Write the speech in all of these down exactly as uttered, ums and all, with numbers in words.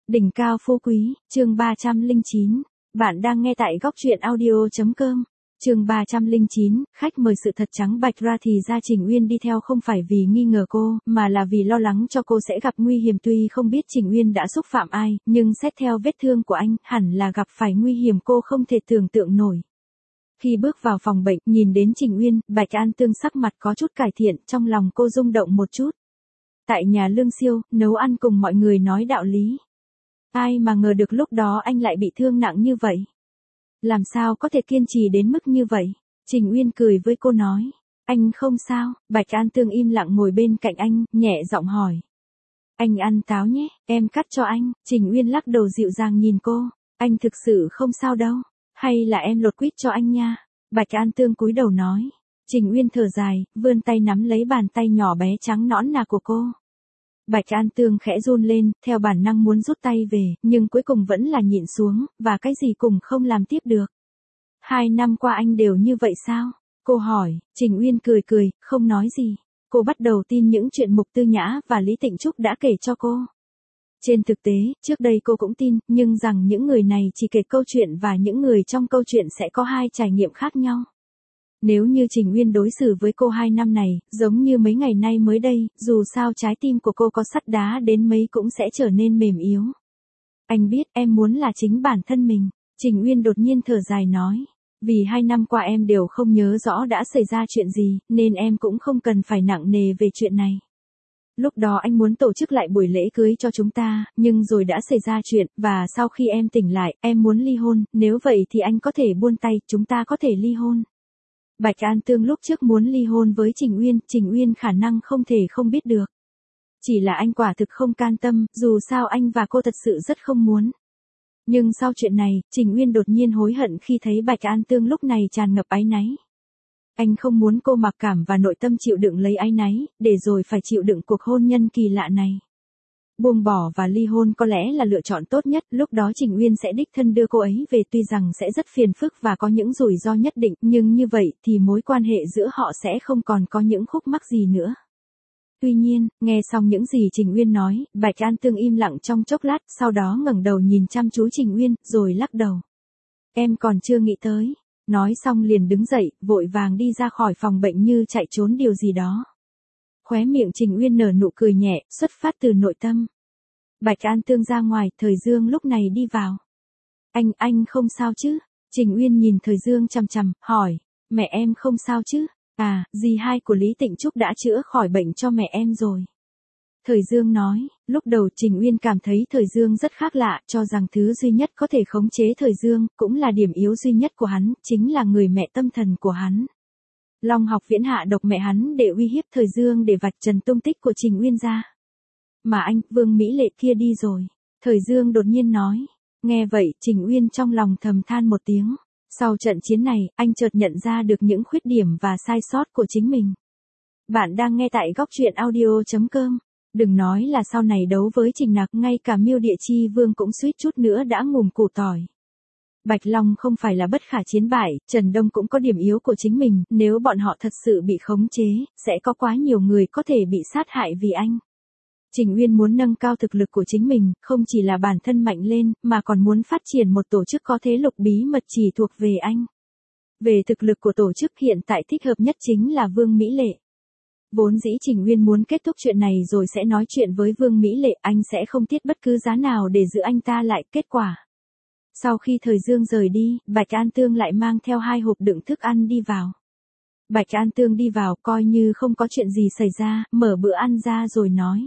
Đỉnh cao phú quý, chương ba trăm lẻ chín. Bạn đang nghe tại góc truyện audio chấm com. Chương ba trăm lẻ chín, khách mời sự thật trắng bạch ra thì ra Trình Uyên đi theo không phải vì nghi ngờ cô, mà là vì lo lắng cho cô sẽ gặp nguy hiểm. Tuy không biết Trình Uyên đã xúc phạm ai, nhưng xét theo vết thương của anh, hẳn là gặp phải nguy hiểm cô không thể tưởng tượng nổi. Khi bước vào phòng bệnh, nhìn đến Trình Uyên, Bạch An Tương sắc mặt có chút cải thiện, trong lòng cô rung động một chút. Tại nhà Lương Siêu, nấu ăn cùng mọi người nói đạo lý. Ai mà ngờ được lúc đó anh lại bị thương nặng như vậy. Làm sao có thể kiên trì đến mức như vậy? Trình Uyên cười với cô nói. Anh không sao. Bạch An Tương im lặng ngồi bên cạnh anh, nhẹ giọng hỏi. Anh ăn táo nhé, em cắt cho anh. Trình Uyên lắc đầu dịu dàng nhìn cô. Anh thực sự không sao đâu. Hay là em lột quýt cho anh nha. Bạch An Tương cúi đầu nói. Trình Uyên thở dài, vươn tay nắm lấy bàn tay nhỏ bé trắng nõn nà của cô. Bạch An Tương khẽ run lên, theo bản năng muốn rút tay về, nhưng cuối cùng vẫn là nhịn xuống, và cái gì cùng không làm tiếp được. Hai năm qua anh đều như vậy sao? Cô hỏi. Trình Uyên cười cười, không nói gì. Cô bắt đầu tin những chuyện Mục Tư Nhã và Lý Tịnh Trúc đã kể cho cô. Trên thực tế, trước đây cô cũng tin, nhưng rằng những người này chỉ kể câu chuyện và những người trong câu chuyện sẽ có hai trải nghiệm khác nhau. Nếu như Trình Uyên đối xử với cô hai năm này, giống như mấy ngày nay mới đây, dù sao trái tim của cô có sắt đá đến mấy cũng sẽ trở nên mềm yếu. Anh biết em muốn là chính bản thân mình. Trình Uyên đột nhiên thở dài nói. Vì hai năm qua em đều không nhớ rõ đã xảy ra chuyện gì, nên em cũng không cần phải nặng nề về chuyện này. Lúc đó anh muốn tổ chức lại buổi lễ cưới cho chúng ta, nhưng rồi đã xảy ra chuyện, và sau khi em tỉnh lại, em muốn ly hôn, nếu vậy thì anh có thể buông tay, chúng ta có thể ly hôn. Bạch An Tương lúc trước muốn ly hôn với Trình Uyên, Trình Uyên khả năng không thể không biết được. Chỉ là anh quả thực không can tâm, dù sao anh và cô thật sự rất không muốn. Nhưng sau chuyện này, Trình Uyên đột nhiên hối hận khi thấy Bạch An Tương lúc này tràn ngập áy náy. Anh không muốn cô mặc cảm và nội tâm chịu đựng lấy áy náy, để rồi phải chịu đựng cuộc hôn nhân kỳ lạ này. Buông bỏ và ly hôn có lẽ là lựa chọn tốt nhất, lúc đó Trình Uyên sẽ đích thân đưa cô ấy về, tuy rằng sẽ rất phiền phức và có những rủi ro nhất định, nhưng như vậy thì mối quan hệ giữa họ sẽ không còn có những khúc mắc gì nữa. Tuy nhiên, nghe xong những gì Trình Uyên nói, Bạch An Tương im lặng trong chốc lát, sau đó ngẩng đầu nhìn chăm chú Trình Uyên, rồi lắc đầu. Em còn chưa nghĩ tới. Nói xong liền đứng dậy, vội vàng đi ra khỏi phòng bệnh như chạy trốn điều gì đó. Khóe miệng Trình Uyên nở nụ cười nhẹ, xuất phát từ nội tâm. Bạch An Tương ra ngoài, Thời Dương lúc này đi vào. Anh, anh không sao chứ? Trình Uyên nhìn Thời Dương chằm chằm, hỏi. Mẹ em không sao chứ? À, dì hai của Lý Tịnh Trúc đã chữa khỏi bệnh cho mẹ em rồi. Thời Dương nói, lúc đầu Trình Uyên cảm thấy Thời Dương rất khác lạ, cho rằng thứ duy nhất có thể khống chế Thời Dương, cũng là điểm yếu duy nhất của hắn, chính là người mẹ tâm thần của hắn. Long Học Viễn hạ độc mẹ hắn để uy hiếp Thời Dương để vạch trần tung tích của Trình Uyên ra. Mà anh, Vương Mỹ Lệ kia đi rồi. Thời Dương đột nhiên nói. Nghe vậy, Trình Uyên trong lòng thầm than một tiếng. Sau trận chiến này, anh chợt nhận ra được những khuyết điểm và sai sót của chính mình. Bạn đang nghe tại góc truyện audio chấm com. Đừng nói là sau này đấu với Trình Nặc, ngay cả Miêu Địa Chi Vương cũng suýt chút nữa đã ngùm củ tỏi. Bạch Long không phải là bất khả chiến bại, Trần Đông cũng có điểm yếu của chính mình, nếu bọn họ thật sự bị khống chế, sẽ có quá nhiều người có thể bị sát hại vì anh. Trình Uyên muốn nâng cao thực lực của chính mình, không chỉ là bản thân mạnh lên, mà còn muốn phát triển một tổ chức có thế lực bí mật chỉ thuộc về anh. Về thực lực của tổ chức hiện tại thích hợp nhất chính là Vương Mỹ Lệ. Vốn dĩ Trình Uyên muốn kết thúc chuyện này rồi sẽ nói chuyện với Vương Mỹ Lệ, anh sẽ không tiếc bất cứ giá nào để giữ anh ta lại. Kết quả. Sau khi Thời Dương rời đi, Bạch An Tương lại mang theo hai hộp đựng thức ăn đi vào. Bạch An Tương đi vào coi như không có chuyện gì xảy ra, mở bữa ăn ra rồi nói.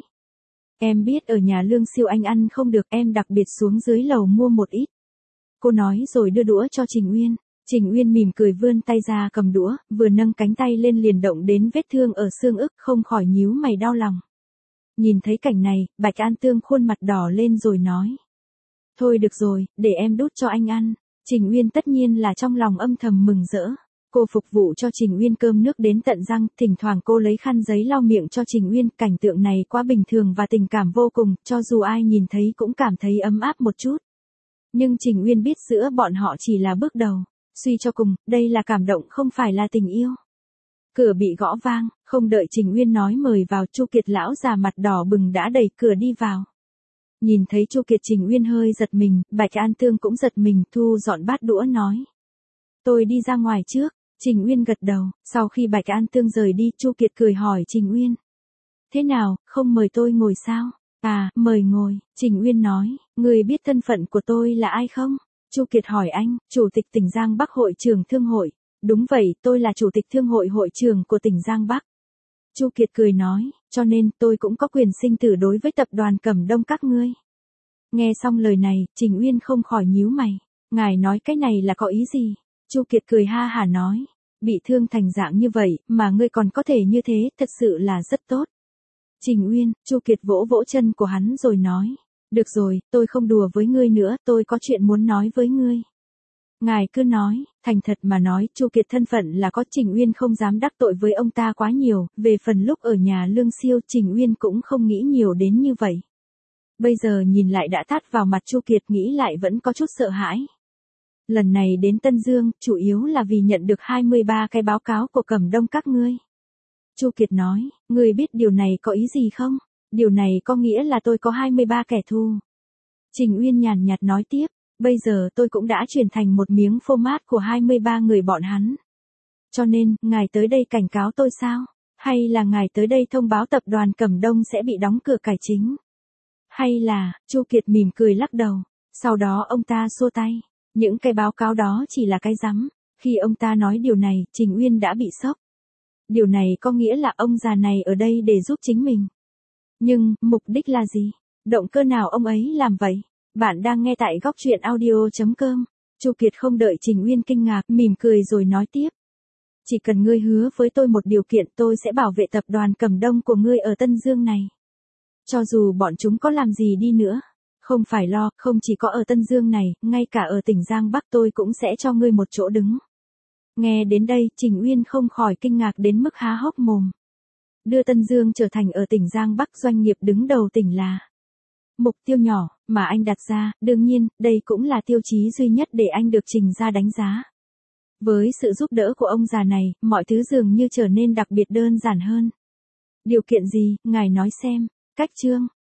Em biết ở nhà Lương Siêu anh ăn không được, em đặc biệt xuống dưới lầu mua một ít. Cô nói rồi đưa đũa cho Trình Uyên. Trình Uyên mỉm cười vươn tay ra cầm đũa, vừa nâng cánh tay lên liền động đến vết thương ở xương ức, không khỏi nhíu mày đau lòng. Nhìn thấy cảnh này, Bạch An Tương khuôn mặt đỏ lên rồi nói. Thôi được rồi, để em đút cho anh ăn. Trình Uyên tất nhiên là trong lòng âm thầm mừng rỡ. Cô phục vụ cho Trình Uyên cơm nước đến tận răng, thỉnh thoảng cô lấy khăn giấy lau miệng cho Trình Uyên, cảnh tượng này quá bình thường và tình cảm vô cùng, cho dù ai nhìn thấy cũng cảm thấy ấm áp một chút. Nhưng Trình Uyên biết giữa bọn họ chỉ là bước đầu. Suy cho cùng, đây là cảm động không phải là tình yêu. Cửa bị gõ vang, không đợi Trình Uyên nói mời vào, Chu Kiệt lão già mặt đỏ bừng đã đẩy cửa đi vào. Nhìn thấy Chu Kiệt, Trình Uyên hơi giật mình, Bạch An Tương cũng giật mình, thu dọn bát đũa nói. Tôi đi ra ngoài trước. Trình Uyên gật đầu, sau khi Bạch An Tương rời đi, Chu Kiệt cười hỏi Trình Uyên. Thế nào, không mời tôi ngồi sao? À, mời ngồi, Trình Uyên nói, người biết thân phận của tôi là ai không? Chu Kiệt hỏi anh, Chủ tịch tỉnh Giang Bắc Hội trưởng Thương hội. Đúng vậy, tôi là Chủ tịch Thương hội hội trưởng của tỉnh Giang Bắc. Chu Kiệt cười nói, cho nên tôi cũng có quyền sinh tử đối với tập đoàn Cẩm Đông các ngươi. Nghe xong lời này, Trình Uyên không khỏi nhíu mày. Ngài nói cái này là có ý gì? Chu Kiệt cười ha hả nói, bị thương thành dạng như vậy, mà ngươi còn có thể như thế, thật sự là rất tốt. Trình Uyên, Chu Kiệt vỗ vỗ chân của hắn rồi nói, được rồi, tôi không đùa với ngươi nữa, tôi có chuyện muốn nói với ngươi. Ngài cứ nói, thành thật mà nói, Chu Kiệt thân phận là có, Trình Uyên không dám đắc tội với ông ta quá nhiều, về phần lúc ở nhà Lương Siêu, Trình Uyên cũng không nghĩ nhiều đến như vậy. Bây giờ nhìn lại đã tát vào mặt Chu Kiệt, nghĩ lại vẫn có chút sợ hãi. Lần này đến Tân Dương, chủ yếu là vì nhận được hai mươi ba cái báo cáo của Cẩm Đông các ngươi. Chu Kiệt nói, ngươi biết điều này có ý gì không? Điều này có nghĩa là tôi có hai mươi ba kẻ thù. Trình Uyên nhàn nhạt nói tiếp, bây giờ tôi cũng đã chuyển thành một miếng phô mát của hai mươi ba người bọn hắn. Cho nên, ngài tới đây cảnh cáo tôi sao? Hay là ngài tới đây thông báo tập đoàn Cẩm Đông sẽ bị đóng cửa cải chính? Hay là, Chu Kiệt mỉm cười lắc đầu, sau đó ông ta xua tay. Những cái báo cáo đó chỉ là cái rắm. Khi ông ta nói điều này, Trình Uyên đã bị sốc. Điều này có nghĩa là ông già này ở đây để giúp chính mình. Nhưng, mục đích là gì? Động cơ nào ông ấy làm vậy? Bạn đang nghe tại góc truyện audio chấm com. Chu Kiệt không đợi Trình Uyên kinh ngạc, mỉm cười rồi nói tiếp. Chỉ cần ngươi hứa với tôi một điều kiện, tôi sẽ bảo vệ tập đoàn Cẩm Đông của ngươi ở Tân Dương này. Cho dù bọn chúng có làm gì đi nữa. Không phải lo, không chỉ có ở Tân Dương này, ngay cả ở tỉnh Giang Bắc tôi cũng sẽ cho ngươi một chỗ đứng. Nghe đến đây, Trình Uyên không khỏi kinh ngạc đến mức há hốc mồm. Đưa Tân Dương trở thành ở tỉnh Giang Bắc doanh nghiệp đứng đầu tỉnh là mục tiêu nhỏ mà anh đặt ra, đương nhiên, đây cũng là tiêu chí duy nhất để anh được Trình ra đánh giá. Với sự giúp đỡ của ông già này, mọi thứ dường như trở nên đặc biệt đơn giản hơn. Điều kiện gì, ngài nói xem. Cách chương,